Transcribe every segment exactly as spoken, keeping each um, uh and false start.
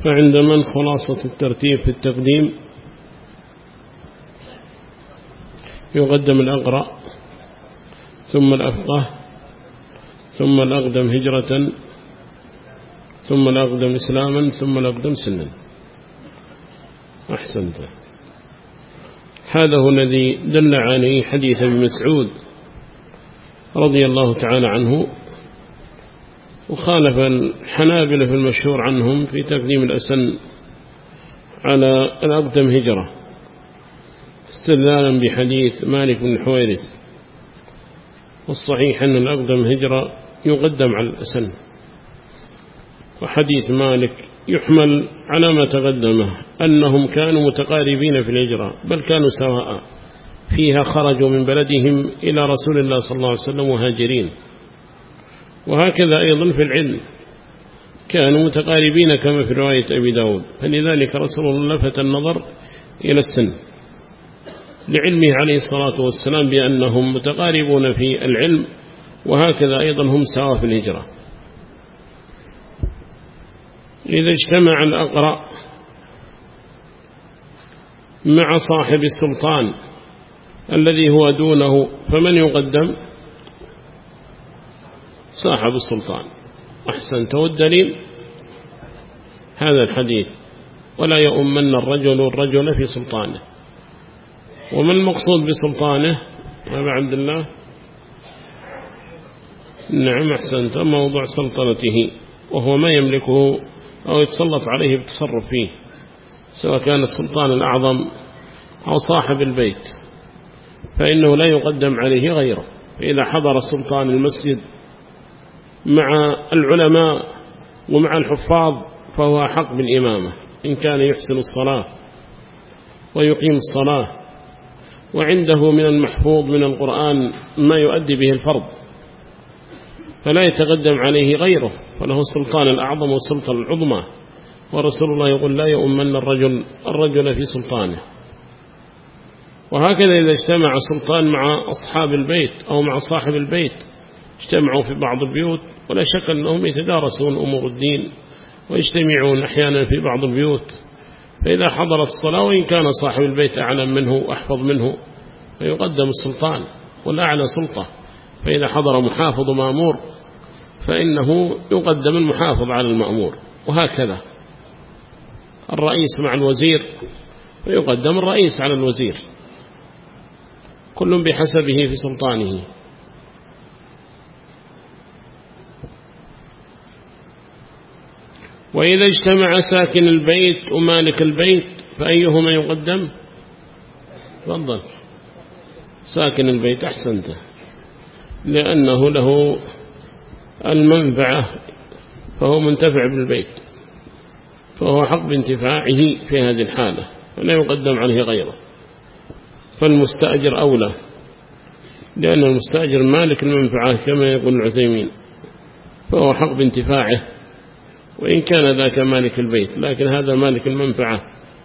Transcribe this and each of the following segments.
فعند من خلاصة الترتيب في التقديم يقدم الأقرأ ثم الأفقه ثم الأقدم هجرة ثم الأقدم إسلاما ثم الأقدم سنا. أحسنت. هذا هو الذي دل عليه حديث ابن مسعود رضي الله تعالى عنه، وخالف الحنابلة في المشهور عنهم في تقديم الأسن على الأقدم هجرة استدلالا بحديث مالك بن الحويرث، والصحيح أن الأقدم هجرة يقدم على الأسن، وحديث مالك يحمل على ما تقدمه أنهم كانوا متقاربين في الهجرة بل كانوا سواء فيها، خرجوا من بلدهم إلى رسول الله صلى الله عليه وسلم مهاجرين. وهكذا أيضا في العلم كانوا متقاربين كما في رواية أبي داود، فلذلك رسول الله لفت النظر إلى السن لعلمه عليه الصلاة والسلام بأنهم متقاربون في العلم، وهكذا أيضا هم سواء في الهجرة. إذا اجتمع الأقرأ مع صاحب السلطان الذي هو دونه فمن يقدم؟ صاحب السلطان. أحسنت. والدليل هذا الحديث ولا يؤمن الرجل الرجل في سلطانه. وما المقصود بسلطانه أبا عبد الله؟ نعم أحسنت، موضوع سلطنته وهو ما يملكه أو يتسلط عليه بالتصرف فيه، سواء كان السلطان الأعظم أو صاحب البيت، فإنه لا يقدم عليه غيره. فإذا حضر السلطان المسجد مع العلماء ومع الحفاظ فهو حق بالإمامة إن كان يحسن الصلاة ويقيم الصلاة وعنده من المحفوظ من القرآن ما يؤدي به الفرض، فلا يتقدم عليه غيره، فله السلطان الأعظم والسلطة العظمى. ورسول الله يقول لا يؤمن الرجل الرجل في سلطانه. وهكذا إذا اجتمع سلطان مع أصحاب البيت أو مع صاحب البيت، اجتمعوا في بعض البيوت ولا شك أنهم يتدارسون أمور الدين ويجتمعون أحيانا في بعض البيوت، فإذا حضرت الصلاة وإن كان صاحب البيت أعلم منه وأحفظ منه فيقدم السلطان والأعلى سلطة. فإذا حضر محافظ مأمور فإنه يقدم المحافظ على المأمور، وهكذا الرئيس مع الوزير فيقدم الرئيس على الوزير، كل بحسبه في سلطانه. وإذا اجتمع ساكن البيت ومالك البيت فأيهما يقدم؟ تفضل. ساكن البيت. أحسنت، لأنه له المنفعة فهو منتفع بالبيت، فهو حق بانتفاعه في هذه الحالة، فلا يقدم عليه غيره. فالمستأجر أولى، لأن المستأجر مالك المنفعة كما يقول العثيمين، فهو حق بانتفاعه وإن كان ذاك مالك البيت، لكن هذا مالك المنفعة.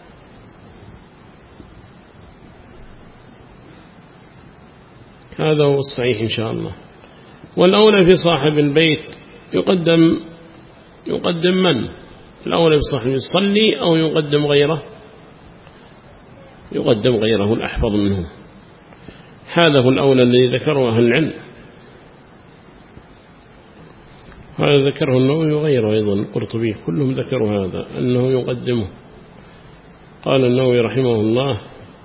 هذا هو الصحيح إن شاء الله. والأولى في صاحب البيت يقدم يقدم من؟ الأولى في صاحب يصلي أو يقدم غيره؟ يقدم غيره الأحفظ منه. هذا هو الأولى الذي ذكره أهل العلم، هذا ذكره النووي وغيره أيضا القرطبي، كلهم ذكروا هذا أنه يقدمه. قال النووي رحمه الله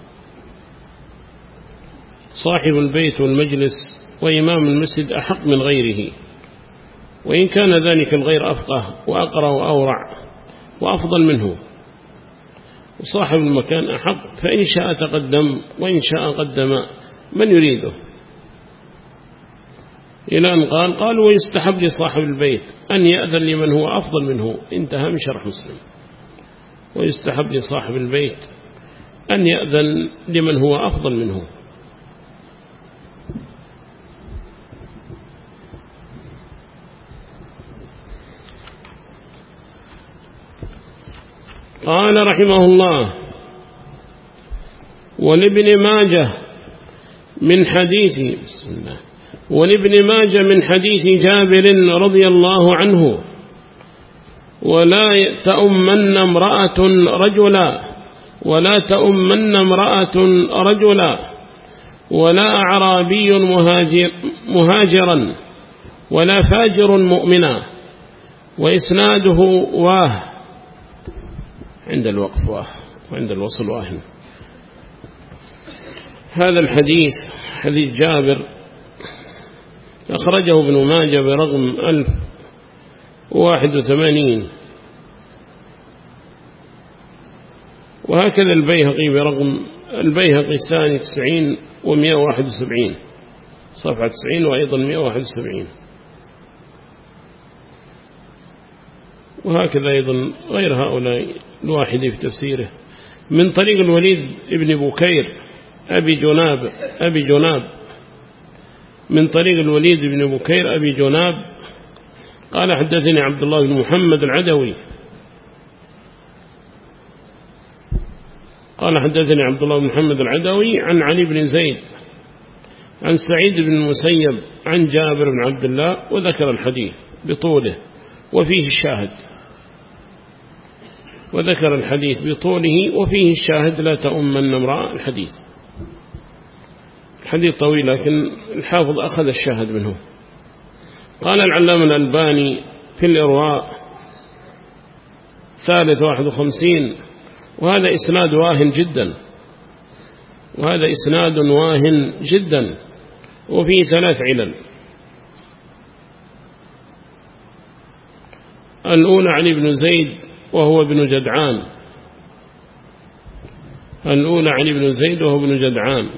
صاحب البيت والمجلس وإمام المسجد أحق من غيره، وإن كان ذلك الغير أفقه وأقرأ وأورع وأفضل منه. وصاحب المكان أحق، فإن شاء تقدم وإن شاء قدم من يريده، إلى أن قال قال ويستحب لصاحب البيت أن يأذن لمن هو أفضل منه. انتهى من شرح مسلم. ويستحب لصاحب البيت أن يأذن لمن هو أفضل منه. قال رحمه الله ولابن ماجه من حديث بسم الله ولابن ماجه من حديث جابر رضي الله عنه ولا تؤمن امرأة رجلا ولا تؤمن امرأة رجلا ولا أعرابي مهاجر مهاجرا ولا فاجر مؤمنا. وإسناده واه عند الوقف واه وعند الوصل واهن. هذا الحديث حديث جابر أخرجه ابن ماجه برقم ألف وواحد وثمانين، وهكذا البيهقي برقم البيهقي الثاني تسعين ومئة واحد وسبعين، صفحة تسعين وأيضا مئة واحد وسبعين، وهكذا أيضا غير هؤلاء الواحد في تفسيره من طريق الوليد ابن بكير أبي جناب أبي جناب من طريق الوليد بن بكير أبي جناب قال حدثني عبد الله بن محمد العدوي قال حدثني عبد الله بن محمد العدوي عن علي بن زيد عن سعيد بن المسيب عن جابر بن عبد الله، وذكر الحديث بطوله وفيه الشاهد وذكر الحديث بطوله وفيه الشاهد لا تؤمن امرأة. الحديث حديث طويل لكن الحافظ أخذ الشاهد منه. قال العلامة الألباني في الإرواء ثالث واحد وخمسين وهذا إسناد واهن جدا وهذا إسناد واهن جدا وفيه ثلاث علل. الأولى علي بن زيد وهو ابن جدعان الأولى علي بن زيد وهو ابن جدعان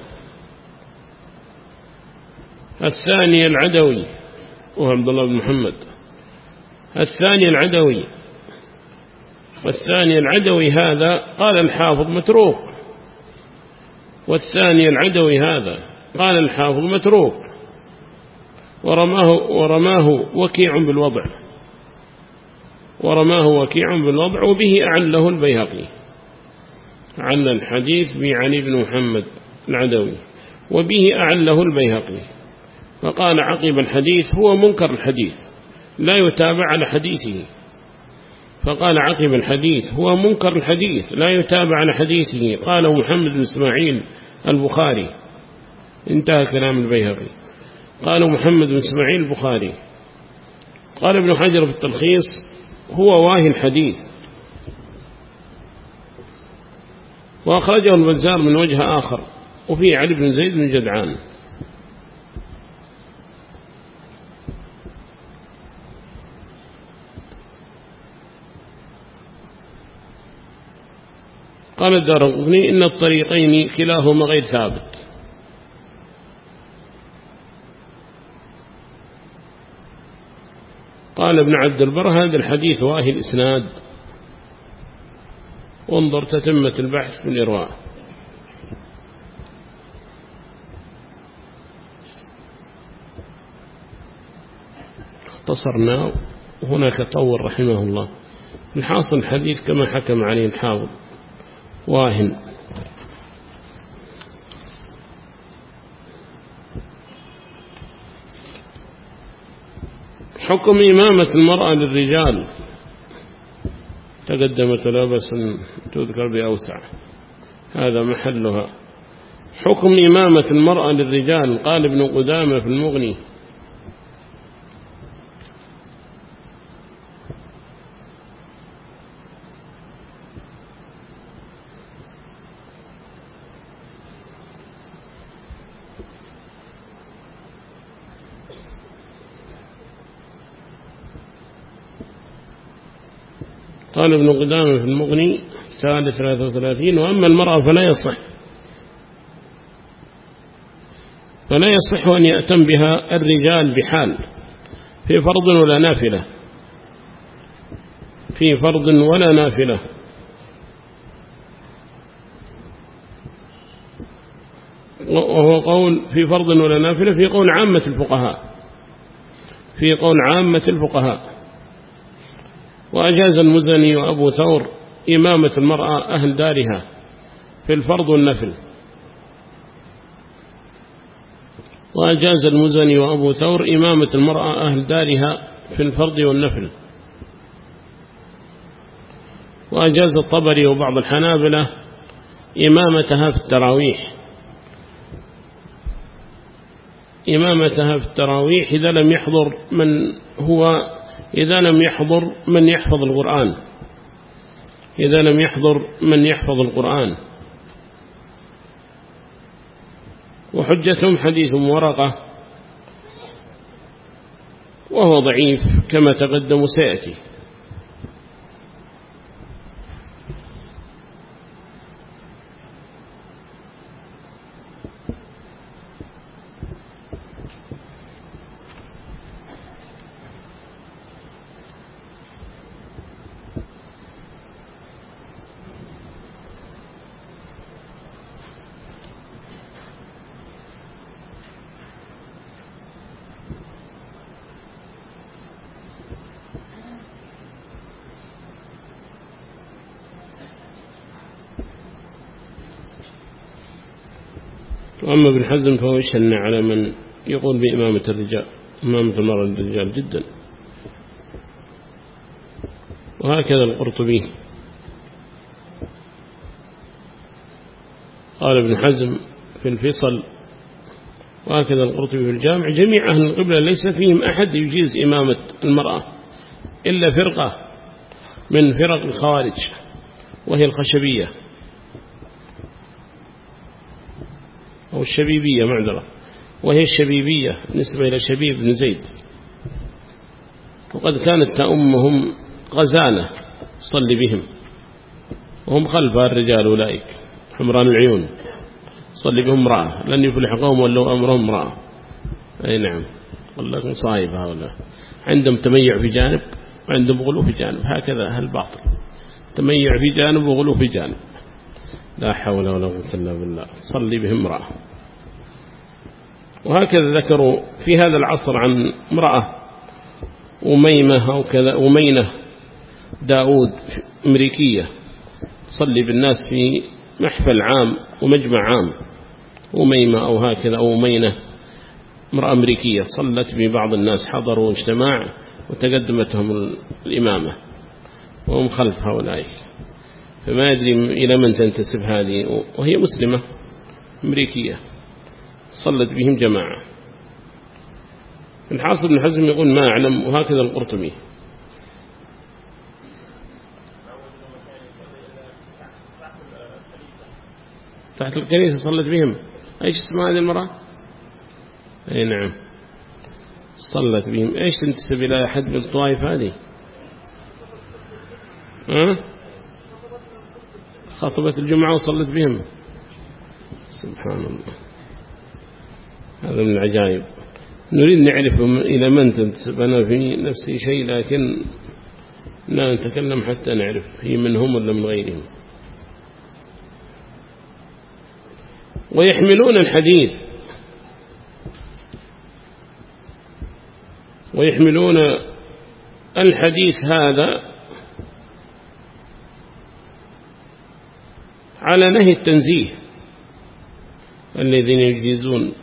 الثاني العدوي وهو عبد الله بن محمد الثاني العدوي والثاني العدوي هذا قال الحافظ متروك والثاني العدوي هذا قال الحافظ متروك ورماه, ورماه وكيع بالوضع ورماه وكيع بالوضع وبه أعله البيهقي عن الحديث بعلي بن محمد العدوي وبه أعله البيهقي فقال عقب الحديث هو منكر الحديث لا يتابع على حديثه فقال عقب الحديث هو منكر الحديث لا يتابع على حديثه قاله محمد بن إسماعيل البخاري. انتهى كلام البيهقي. قاله محمد بن إسماعيل البخاري. قال ابن حجر في التلخيص هو واهي الحديث. وأخرجه البزار من وجه آخر وفيه علي بن زيد بن جدعان. قال الدارقطني إن الطريقين كلاهما غير ثابت. قال ابن عبد البر هذا الحديث واهي الإسناد. وانظر تتمة البحث في الإرواء. اختصرنا وهناك طور رحمه الله. الحاصل الحديث كما حكم عليه الحافظ واهن. حكم إمامة المرأة للرجال تقدمت لا بس تذكر بأوسع هذا محلها. حكم إمامة المرأة للرجال قال ابن قدامة في المغني قال ابن قدامة في المغني ثالث ثلاثة وثلاثين وأما المرأة فلا يصح فلا يصح أن يأتم بها الرجال بحال في فرض ولا نافلة في فرض ولا نافلة. وهو قول في فرض ولا نافلة في قول عامة الفقهاء في قول عامة الفقهاء. وأجاز المزني وأبو ثور إمامة المرأة أهل دارها في الفرض والنفل. وأجاز المزني وأبو ثور إمامة المرأة أهل دارها في الفرض والنفل. وأجاز الطبري وبعض الحنابلة إمامتها في التراويح إمامتها في التراويح إذا لم يحضر من هو إذا لم يحضر من يحفظ القرآن إذا لم يحضر من يحفظ القرآن. وحجتهم حديث ورقة وهو ضعيف كما تقدم سيأتي. وأما ابن حزم فهو يشهن على من يقول بإمامة الرجال إمامة المرأة للرجال جدا. وهكذا القرطبي قال ابن حزم في الفصل وهكذا القرطبي في الجامع جميع أهل القبلة ليس فيهم أحد يجيز إمامة المرأة إلا فرقة من فرق الخوارج وهي الخشبية أو الشبيبية معذرة وهي الشبيبية نسبة إلى شبيب بن زيد. وقد كانت تأمهم غزالة صلي بهم وهم خلفها الرجال أولئك حمران العيون صلي بهم امرأة لن يفلح قوم ولو أمرهم امرأة. أي نعم قل لكم صايب هؤلاء عندهم تميع في جانب وعندهم غلو في جانب هكذا أهل الباطل تميع في جانب وغلو في جانب لا حول ولا قوة إلا بالله صلي بهم امرأة. وهكذا ذكروا في هذا العصر عن امرأة أميمة أو كذا أمينة داود أمريكية تصلي بالناس في محفل عام ومجمع عام أميمة أو هكذا أو أمينة امرأة أمريكية صلت ببعض الناس حضروا اجتماع وتقدمتهم الإمامة وهم خلف هؤلاء. فما يدري إلى من تنتسب هذه وهي مسلمة أمريكية صلت بهم جماعة. الحاصل ابن حزم يقول ما أعلم وهكذا القرطبي. تحت الكنيسة صلت بهم ايش اسمها هذه المرأة؟ اي نعم صلت بهم. ايش تنتسب إلى أحد من الطوائف هذه؟ ها؟ خطبت الجمعة وصلت بهم سبحان الله. هذا من العجائب. نريد نعرف إلى من تنتسب. أنا في نفسي شيء لكن لا نتكلم حتى نعرف هي منهم ولا من غيرهم. ويحملون الحديث ويحملون الحديث هذا على نهي التنزيه الذين يجيزون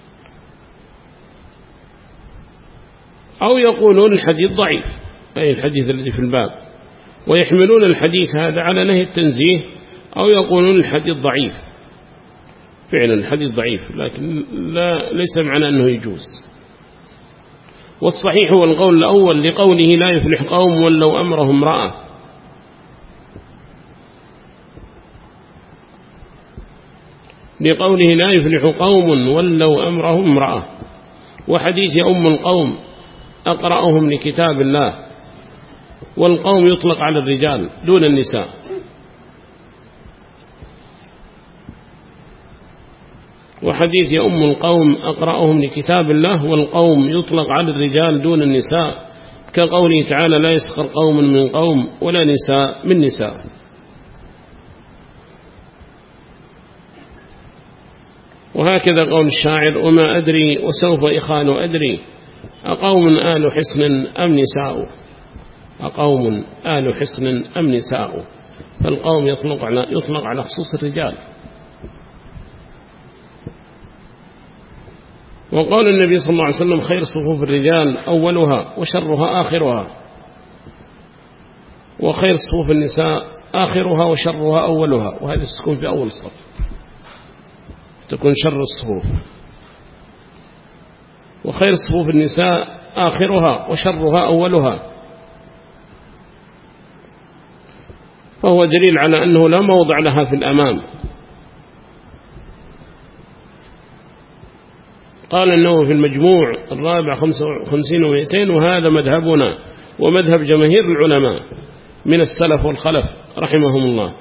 أو يقولون الحديث ضعيف أي الحديث الذي في الباب. ويحملون الحديث هذا على نهي التنزيه أو يقولون الحديث ضعيف. فعلا الحديث ضعيف لكن لا ليس معنى أنه يجوز. والصحيح هو القول الأول لقوله لا يفلح قوم ولو أمرهم امرأة. لقوله لا يفلح قوم ولو أمرهم امرأة. وحديث أم القوم أقرأهم لكتاب الله. والقوم يطلق على الرجال دون النساء. وحديث أم القوم أقرأهم لكتاب الله والقوم يطلق على الرجال دون النساء كقوله تعالى لا يسخر قوم من قوم ولا نساء من نساء. وهكذا قول الشاعر وما أدري وسوف إخان أدري أقوم آل حسن أم نساء أقوم آل حسن أم نساء. فالقوم يطلق على, يطلق على خصوص الرجال. وقال النبي صلى الله عليه وسلم خير صفوف الرجال أولها وشرها آخرها وخير صفوف النساء آخرها وشرها أولها، وهذا تكون في أول الصف، تكون شر الصفوف. وخير صفوف النساء آخرها وشرها أولها، فهو دليل على أنه لا موضع لها في الأمام. قال النووي في المجموع الرابع خمسة وخمسين ومئتين: وهذا مذهبنا ومذهب جماهير العلماء من السلف والخلف رحمهم الله.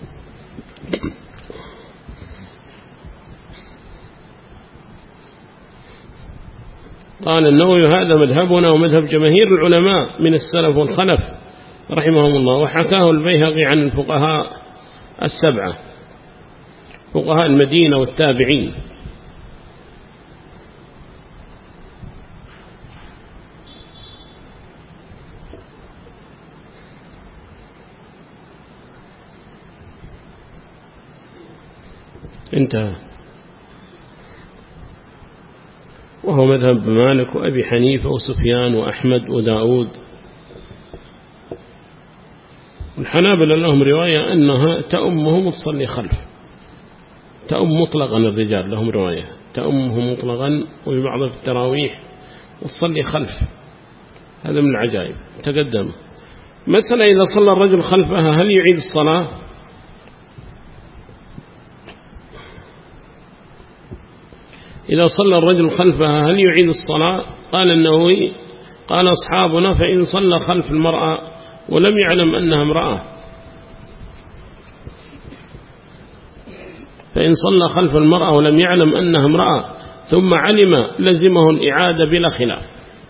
قال النووي: هذا مذهبنا ومذهب جماهير العلماء من السلف والخلف رحمهم الله. وحكاه البيهقي عن الفقهاء السبعة، فقهاء المدينة والتابعين. انتهى. وهو مذهب مالك وأبي حنيفة وسفيان وأحمد وداود. الحنابلة لهم رواية أنها تأمهم وتصلي خلف، تأم مطلقا الرجال، لهم رواية تأمهم مطلقا وبعض التراويح وتصلي خلف. هذا من العجائب. تقدم مثلا إذا صلى الرجل خلفها هل يعيد الصلاة؟ إذا صلى الرجل خلفها هل يعيد الصلاة؟ قال النووي: قال أصحابنا: فإن صلى خلف المرأة ولم يعلم أنها امرأة، فإن صلى خلف المرأة ولم يعلم أنها امرأة ثم علم لزمه الإعادة بلا خلاف.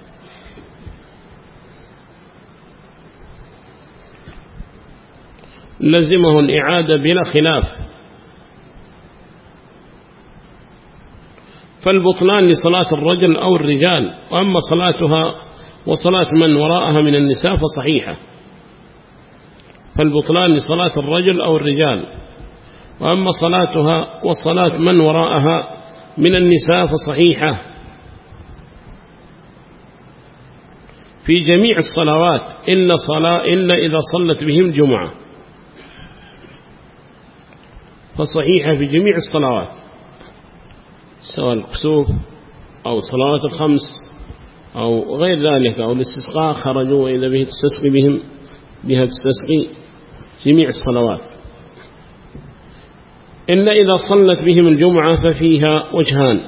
لزمه الإعادة بلا خلاف. فالبطلان لصلاة الرجل أو الرجال، وأما صلاتها وصلاة من وراءها من النساء فصحيحة. فالبطلان لصلاة الرجل أو الرجال، وأما صلاتها وصلاة من وراءها من النساء فصحيحة في جميع الصلوات إلا, صلاة إلا إذا صلت بهم الجمعة، فصحيحة في جميع الصلوات سواء الكسوف أو صلوات الخمس أو غير ذلك، أو الاستسقاء خرجوا إذا به تستسقي بهم بها تستسقي جميع الصلوات، إلا إذا صلت بهم الجمعة ففيها وجهان: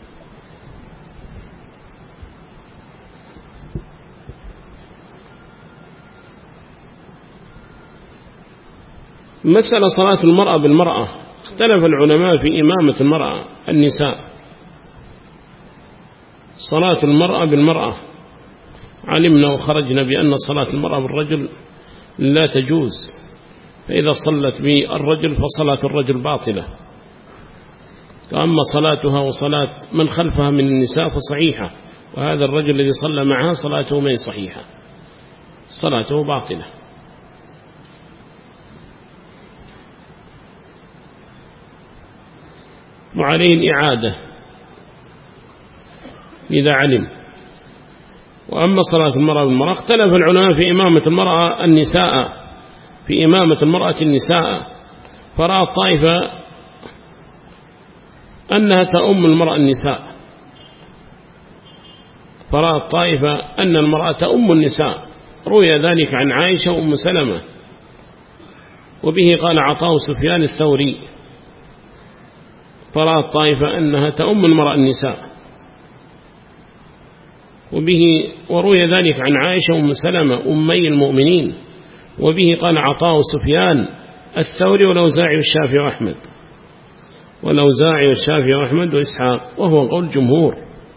مسألة صلاة المرأة بالمرأة، اختلف العلماء في إمامة المرأة النساء. صلاة المرأة بالمرأة علمنا وخرجنا بأن صلاة المرأة بالرجل لا تجوز، فإذا صلت بالرجل فصلاة الرجل باطلة. وأما صلاتها وصلاة من خلفها من النساء فصحيحة، وهذا الرجل الذي صلى معها صلاته ما صحيحة، صلاته باطلة. وعليه الإعادة إذا علم. وأما صلاة المرأة بالمرأة اختلف العلماء في إمامة المرأة النساء في إمامة المرأة النساء، فرأى الطائفة أنها تأم المرأة النساء، فرأى الطائفة أن المرأة تأم النساء، روي ذلك عن عائشة وأم سلمة، وبه قال عطاء سفيان الثوري، فرأى الطائفة أنها تأم المرأة النساء، وبه وروي ذلك عن عائشة وأم سلمة أمي المؤمنين، وبه قال عطاء سفيان الثوري والأوزاعي والشافعي وأحمد والأوزاعي والشافعي وأحمد وإسحاق، وهو قول جمهور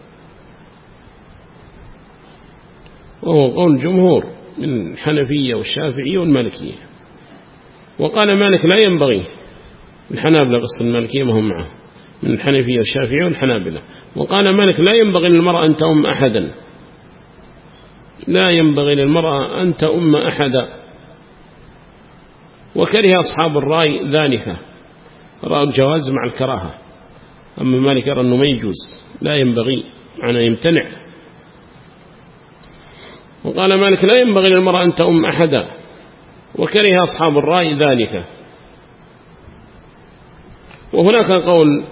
وهو قول جمهور من الحنفية والشافعية والمالكية. وقال مالك لا ينبغي، الحنابلة قصد المالكية ما هم معه، من الحنفية والشافعية والحنابلة. وقال مالك لا ينبغي للمرأة أن تأم أحدا، لا ينبغي للمرأة أن تأم أحدا. وكره أصحاب الرأي ذلك، رأوا الجواز مع الكراهة، أما مالك يرى أنه ما يجوز، لا ينبغي معنى يمتنع. وقال مالك لا ينبغي للمرأة أن تأم أحدا، وكره أصحاب الرأي ذلك. وهناك قول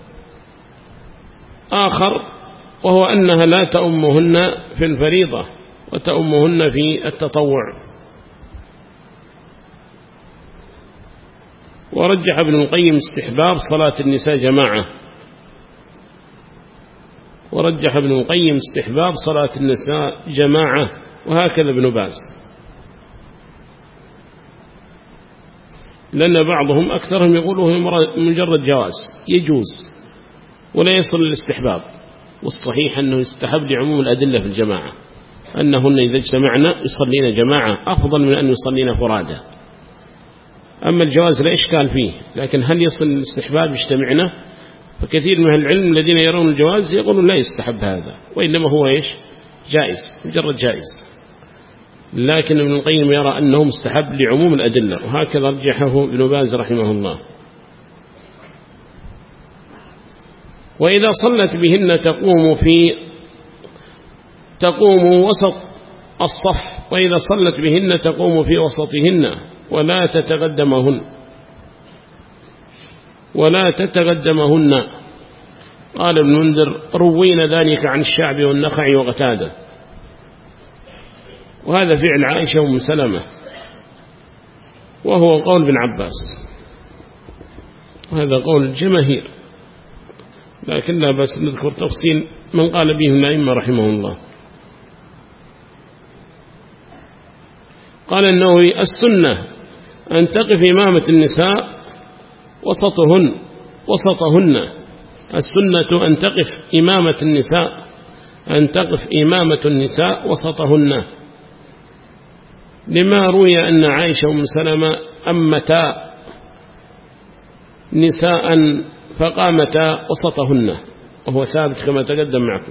آخر وهو أنها لا تؤمهن في الفريضة وتؤمهن في التطوع. ورجح ابن القيم استحباب صلاة النساء جماعة ورجح ابن القيم استحباب صلاة النساء جماعة وهكذا ابن باز، لأن بعضهم أكثرهم يقولوا مجرد جواز يجوز ولا يصل للاستحباب، والصحيح أنه يستحب لعموم الأدلة في الجماعة، أنهن إذا اجتمعنا يصلين جماعة أفضل من أن يصلين فرادا. أما الجواز لا إشكال فيه، لكن هل يصل للاستحباب يجتمعنا؟ فكثير من العلم الذين يرون الجواز يقولون لا يستحب هذا، وإنما هو إيش؟ جائز، مجرد جائز. لكن ابن القيم يرى أنه مستحب لعموم الأدلة، وهكذا رجحه ابن باز رحمه الله. وإذا صلت بهن تقوم في تقوم وسط الصف، وإذا صلت بهن تقوم في وسطهن ولا تتقدمهن ولا تتقدمهن. قال ابن منذر روينا ذلك عن الشعبي والنخعي وقتادة، وهذا فعل عائشة وأم سلمة، وهو قول ابن عباس، وهذا قول الجماهير، لكن لا بس نذكر تفصيل من قال به الأئمة رحمه الله. قال النووي السنة أن تقف إمامة النساء وسطهن وسطهن السنة أن تقف إمامة النساء أن تقف إمامة النساء وسطهن، لما روي أن عائشة وأم سلمة أمتا نساء فقامتا وسطهن، وهو ثابت كما تقدم معكم.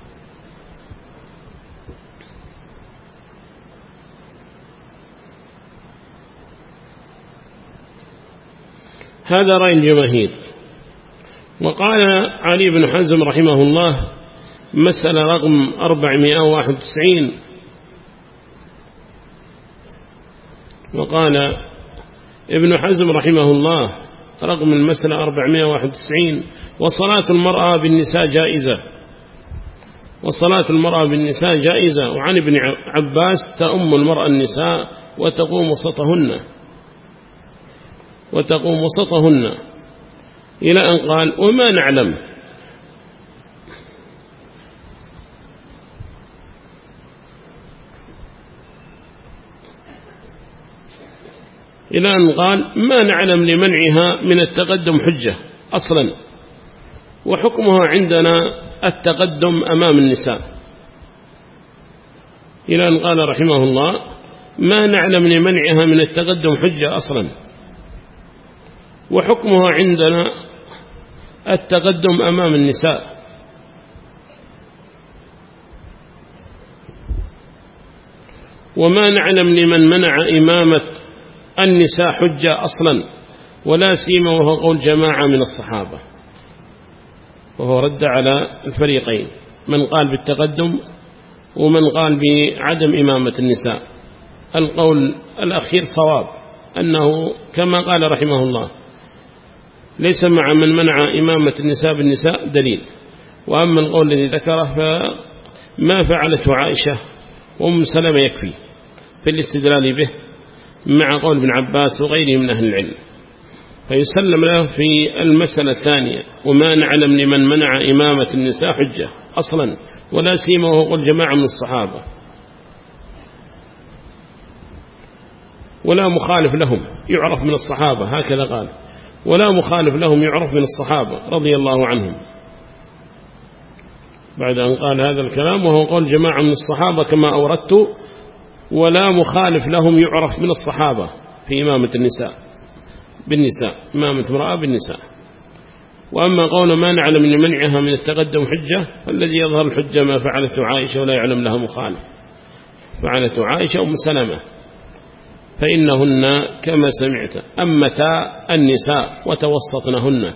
هذا رأي الجماهير. وقال علي بن حزم رحمه الله مسألة رقم أربعمائة وواحد وتسعين، وقال ابن حزم رحمه الله رقم المسألة أربعمائة وواحد وتسعين وصلاة المرأة بالنساء جائزة وصلاة المرأة بالنساء جائزة. وعن ابن عباس تأم المرأة النساء وتقوم وسطهن وتقوم وسطهن إلى أن قال وما نعلم إلى أن قال ما نعلم لمنعها من التقدم حجة أصلا، وحكمها عندنا التقدم أمام النساء، إلى أن قال رحمه الله ما نعلم لمنعها من التقدم حجة أصلا، وحكمها عندنا التقدم أمام النساء. وما نعلم لمن منع إمامة النساء حجة أصلا، ولا سيما وهو قول جماعة من الصحابة، وهو رد على الفريقين، من قال بالتقدم ومن قال بعدم إمامة النساء. القول الأخير صواب، أنه كما قال رحمه الله ليس مع من منع إمامة النساء بالنساء دليل. وأما القول الذي ذكره فما فعلته عائشة وأم سلمة يكفي في الاستدلال به مع قول ابن عباس وغيره من أهل العلم، فيسلم له في المسألة الثانية وما نعلم لمن منع إمامة النساء حجة أصلا، ولا سيما وهو قول جماعة من الصحابة، ولا مخالف لهم يعرف من الصحابة، هكذا قال ولا مخالف لهم يعرف من الصحابة رضي الله عنهم، بعد أن قال هذا الكلام وهو قول جماعة من الصحابة كما أوردت، ولا مخالف لهم يعرف من الصحابة في إمامة النساء بالنساء إمامة امرأة بالنساء. وأما قول ما نعلم لمنعها من التقدم حجة، فالذي يظهر الحجة ما فعلته عائشة ولا يعلم لها مخالف، فعلته عائشة أم سلمة، فإنهن كما سمعت أمتا النساء وتوسطنهن.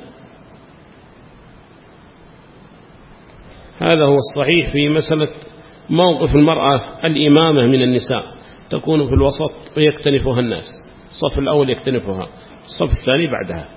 هذا هو الصحيح في مسألة موقف المرأة الإمامة من النساء، تكون في الوسط ويكتنفها الناس، الصف الأول يكتنفها، الصف الثاني بعدها.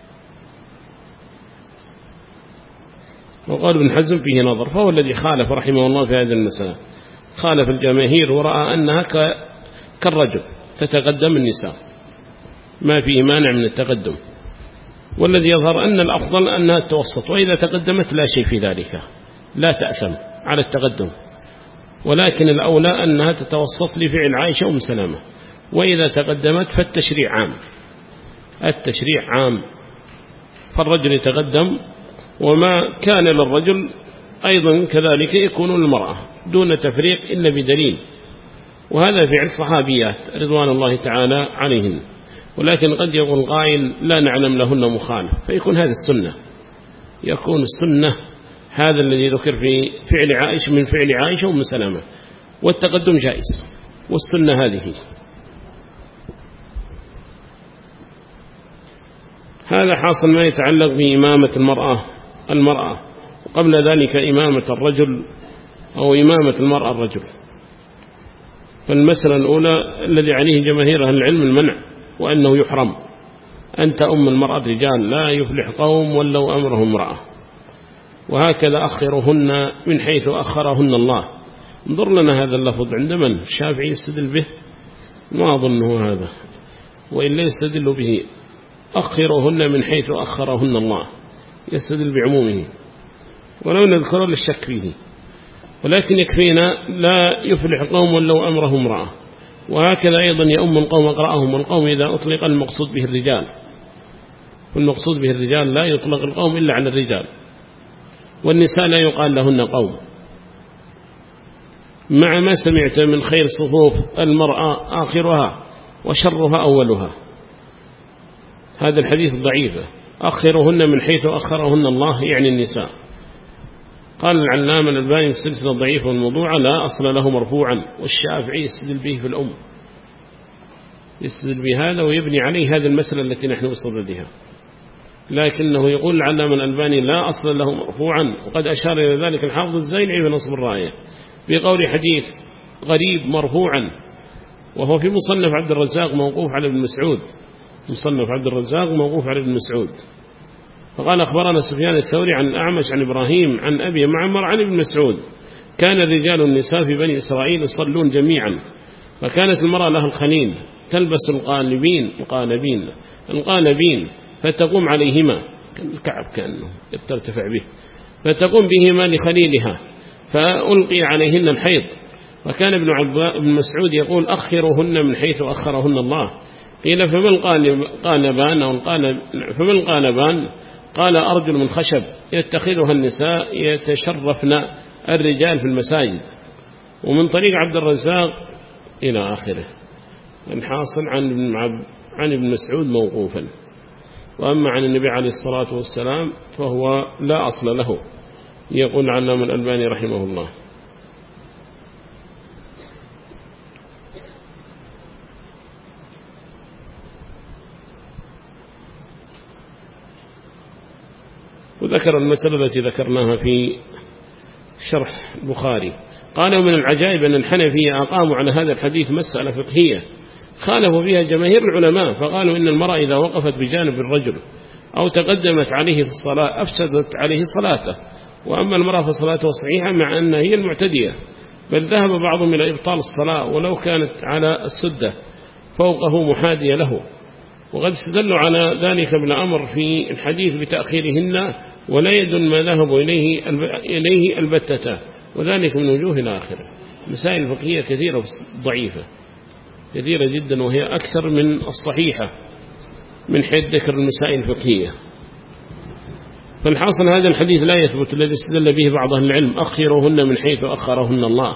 وقال ابن حزم فيه نظر، فهو الذي خالف رحمه الله في هذه المسألة، خالف الجماهير ورأى أنها كالرجل تتقدم النساء، ما فيه مانع من التقدم، والذي يظهر أن الأفضل أنها التوسط، وإذا تقدمت لا شيء في ذلك، لا تأثم على التقدم، ولكن الأولى أنها تتوسط لفعل عائشة أم سلامة، وإذا تقدمت فالتشريع عام، التشريع عام، فالرجل يتقدم، وما كان للرجل أيضا كذلك يكون للمرأة دون تفريق إلا بدليل، وهذا فعل صحابيات رضوان الله تعالى عليهن. ولكن قد يقول قائل لا نعلم لهن مخالف، فيكون هذه السنة، يكون السنة هذا الذي ذكر في فعل عائشة من فعل عائشة وأم سلامة، والتقدم جائز، والسنة هذه. هذا حاصل ما يتعلق بإمامة المرأة المرأة وقبل ذلك إمامة الرجل أو إمامة المرأة الرجل. فالمسألة الأولى الذي عليه جماهير أهل العلم المنع، وأنه يحرم أن تأم المرأة الرجال، لا يفلح قوم ولو أمرهم امرأة، وهكذا أخرهن من حيث أخرهن الله. انظر لنا هذا اللفظ عند من؟ الشافعي يستدل به؟ ما أظنه هذا، وإلا يستدل به أخرهن من حيث أخرهن الله، يستدل بعمومه، ولو نذكر للشك فيه، ولكن يكفينا لا يفلح قوم ولو أمرهم امرأة. وهكذا أيضا يؤم القوم أقرأهم، والقوم إذا أطلق المقصود به الرجال، والمقصود به الرجال لا يطلق القوم إلا على الرجال، والنساء لا يقال لهن قوم، مع ما سمعت من خير صفوف المرأة آخرها وشرها أولها. هذا الحديث ضعيف، أخرهن من حيث أخرهن الله يعني النساء. قال العلامة الألباني في السلسلة الضعيفة والموضوعة لا أصل له مرفوعا، والشافعي يستدل به في الأم، يستدل بهذا ويبني عليه هذه المسألة التي نحن بصددها، لكنه يقول العلامة الألباني لا أصل له مرفوعا، وقد أشار إلى ذلك الحافظ الزيلعي في نصب الراية بقول حديث غريب مرفوعا، وهو في مصنف عبد الرزاق موقوف على ابن مسعود، مصنف عبد الرزاق موقوف على ابن مسعود. فقال أخبرنا سفيان الثوري عن الأعمش عن إبراهيم عن أبي معمر عن ابن مسعود كان الرجال والنساء في بني إسرائيل يصلون جميعا، فكانت المرأة لها الخنين تلبس القالبين القالبين القالبين فتقوم عليهما الكعب كأنه ترتفع به، فتقوم بهما لخليلها فألقي عليهن الحيض. وكان ابن ابن مسعود يقول أخرهن من حيث أخرهن الله. قيل فما القالبان أو القالب فما القالبان؟ قال أرجل من خشب يتخذها النساء يتشرفن الرجال في المساجد. ومن طريق عبد الرزاق إلى آخره. الحاصل عن ابن عن ابن مسعود موقوفا، وأما عن النبي عليه الصلاة والسلام فهو لا أصل له، يقول علامة الألباني رحمه الله. وذكر المسألة التي ذكرناها في شرح البخاري. قالوا من العجائب أن الحنفية أقاموا على هذا الحديث مسألة فقهية خالفوا فيها جماهير العلماء، فقالوا إن المرأة إذا وقفت بجانب الرجل أو تقدمت عليه في الصلاة أفسدت عليه صلاته، وأما المرأة فصلاته صحيحة مع أنها هي المعتدية، بل ذهب بعضهم إلى إبطال الصلاة ولو كانت على السدة فوقه محادية له. وقد استدلوا على ذلك بالأمر في الحديث بتأخيرهن ولا يد ما ذهبوا إليه إليه البتة، وذلك من وجوه الآخرة. مسائل فقهية كثيرة ضعيفة كثيرة جدا، وهي أكثر من الصحيحة من حيث ذكر المسائل الفقهية. فالحاصل هذا الحديث لا يثبت الذي استدل به بعض أهل العلم أخرهن من حيث أخرهن الله،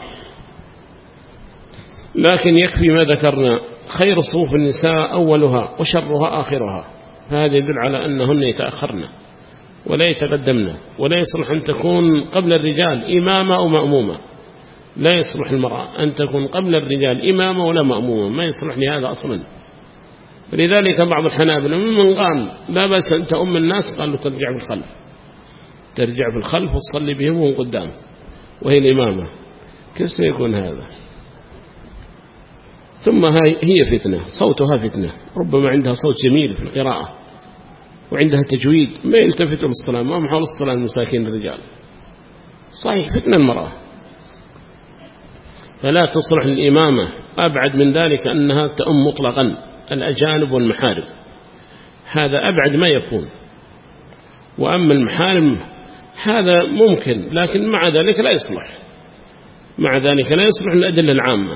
لكن يكفي ما ذكرنا خير صفوف النساء أولها وشرها آخرها، فهذا يدل على أنهن يتأخرن ولا يتقدمن، ولا يصلح أن تكون قبل الرجال إمامة أو مأمومة، لا يصلح المرأة أن تكون قبل الرجال إمامة ولا مأمومة، ما يصلح لهذا أصلا. لذلك بعض الحنابلة ممن قال لا بأس أن تأم الناس قالوا ترجع بالخلف، ترجع بالخلف وتصلي بهم وهم قدام وهي الإمامة، كيف سيكون هذا؟ ثم هي فتنة، صوتها فتنة، ربما عندها صوت جميل في القراءة وعندها تجويد، ما يلتفتوا للصلاة، ما محاول الصلاة المساكين الرجال. صحيح فتنة المرأة، فلا تصلح للإمامة. أبعد من ذلك أنها تأم مطلقا الأجانب والمحارم، هذا أبعد ما يكون. وأما المحارم هذا ممكن، لكن مع ذلك لا يصلح، مع ذلك لا يصلح الأدلة العامة.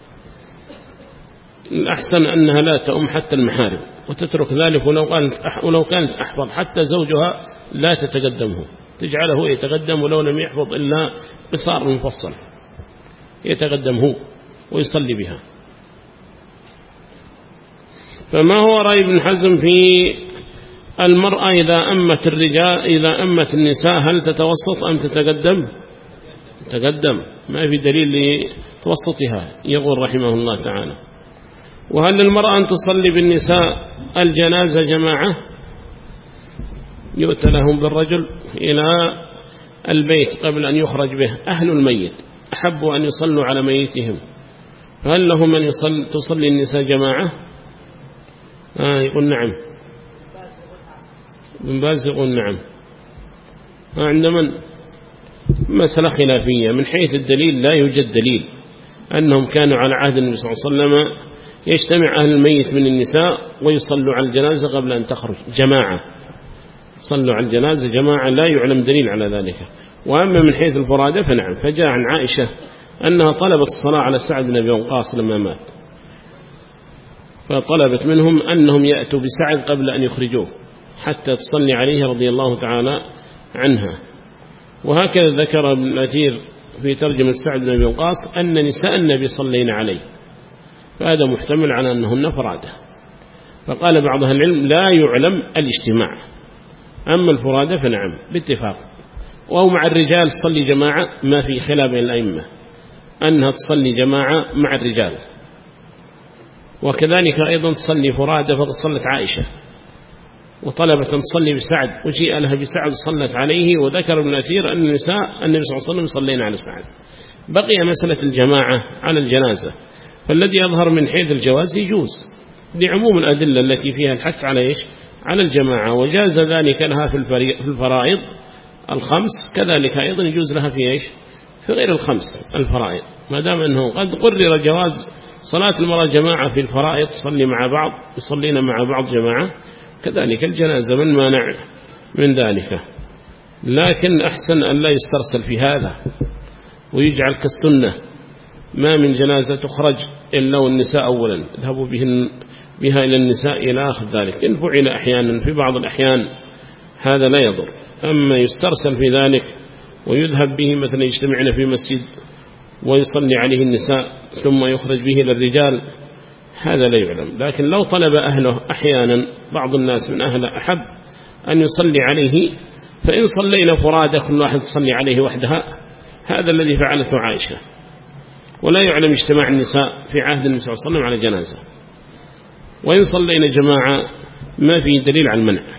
الأحسن أنها لا تأم حتى المحارم وتترك ذلك، ولو كانت ولو كانت أحفظ حتى زوجها لا تتقدمه، تجعله يتقدم ولو لم يحفظ إلا قصار مفصل، يتقدم هو ويصلي بها. فما هو رأي ابن حزم في المرأة إذا أمت الرجال إذا أمت النساء هل تتوسط أم تتقدم؟ تقدم، ما في دليل لتوسطها، يقول رحمه الله تعالى. وهل للمرأة أن تصلي بالنساء الجنازة جماعة؟ يؤتى لهم بالرجل إلى البيت قبل أن يخرج به، أهل الميت أحبوا أن يصلوا على ميتهم، فهل لهم أن يصل تصلي النساء جماعة؟ آه يقول نعم، ابن باز يقول نعم. آه عند من؟ مسألة خلافية، من حيث الدليل لا يوجد دليل أنهم كانوا على عهد النبي صلى الله عليه وسلم يجتمع أهل الميت من النساء ويصلوا على الجنازة قبل أن تخرج جماعة، صلوا على الجنازة جماعة، لا يعلم دليل على ذلك. وأما من حيث الفرادة فنعم، فجاء عن عائشة أنها طلبت الصلاة على سعد بن أبي وقاص لما مات، فطلبت منهم أنهم يأتوا بسعد قبل أن يخرجوه حتى تصلي عليه رضي الله تعالى عنها. وهكذا ذكر ابن الأثير في ترجمة سعد بن أبي وقاص أن نساء النبي صلينا عليه، فهذا محتمل على أنهن فرادة. فقال بعض أهل العلم لا يعلم الاجتماع، أما الفرادة فنعم باتفاق. وهو مع الرجال تصلي جماعة، ما في خلاف بين الأئمة أنها تصلي جماعة مع الرجال، وكذلك أيضا تصلي فرادة، فقد صلت عائشة وطلبت أن تصلي بسعد وجيء لها بسعد صلت عليه. وذكر ابن أثير أن النساء النبي صلى الله عليه وسلم صلينا على سعد. بقي مسألة الجماعة على الجنازة، فالذي يظهر من حيث الجواز يجوز لعموم الأدلة التي فيها الحث على إيش؟ على الجماعة، وجاز ذلك لها في في الفرائض الخمس، كذلك أيضا يجوز لها في إيش؟ في غير الخمس الفرائض، ما دام أنه قد قرر جواز صلاة المرأة جماعة في الفرائض، تصلي مع بعض، يصلين مع بعض جماعة، كذلك الجنازة من مانع من ذلك. لكن أحسن أن لا يسترسل في هذا ويجعل كالسنة، ما من جنازة تخرج إلا والنساء أولا، اذهبوا بهن بها إلى النساء إلى آخر ذلك. إن فعل أحيانا في بعض الأحيان هذا لا يضر، أما يسترسل في ذلك ويذهب به مثلا يجتمعنا في مسجد ويصلي عليه النساء ثم يخرج به للرجال، هذا لا يعلم. لكن لو طلب أهله أحيانا، بعض الناس من أهله أحب أن يصلي عليه، فإن صلينا فرادة كل واحد تصلي عليه وحدها، هذا الذي فعلته عائشة. ولا يعلم اجتماع النساء في عهد النبي صلى الله عليه وسلم على جنازة. وإن صلينا جماعة ما فيه دليل على المنع،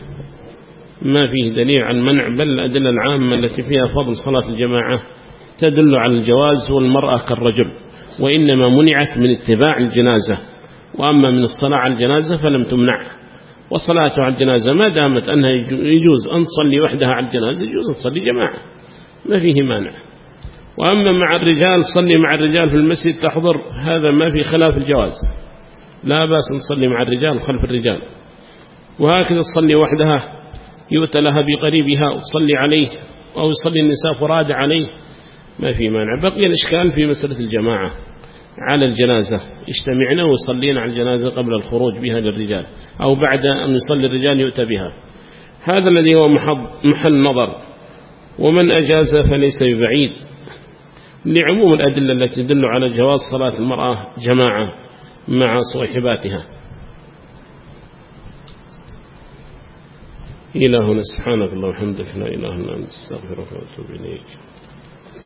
ما فيه دليل على المنع، بل الأدلة العامة التي فيها فضل صلاة الجماعة تدل على الجواز، والمرأة كالرجل، وإنما منعت من اتباع الجنازة، وأما من الصلاة على الجنازة فلم تمنع. وصلاة على الجنازة ما دامت أنها يجوز أن تصلي وحدها على الجنازة، يجوز أن تصلي جماعة، ما فيه مانع. وأما مع الرجال صلي مع الرجال في المسجد تحضر، هذا ما في خلاف الجواز، لا بأس نصلي مع الرجال خلف الرجال. وهكذا تصلي وحدها يؤتى لها بقريبها وتصلي عليه، أو يصلي النساء فرادى عليه، ما في مانع. بقي الإشكال في مسألة الجماعة على الجنازة، اجتمعنا وصلينا على الجنازة قبل الخروج بها للرجال، أو بعد أن يصلي الرجال يؤتى بها، هذا الذي هو محل نظر. ومن أجاز فليس ببعيد، لعموم الأدلة التي تدل على جواز صلاة المرأة جماعة مع صاحباتها. إلهنا سبحانك اللهم وبحمدك لا إله إلا أنت، استغفرك وأتوب إليك.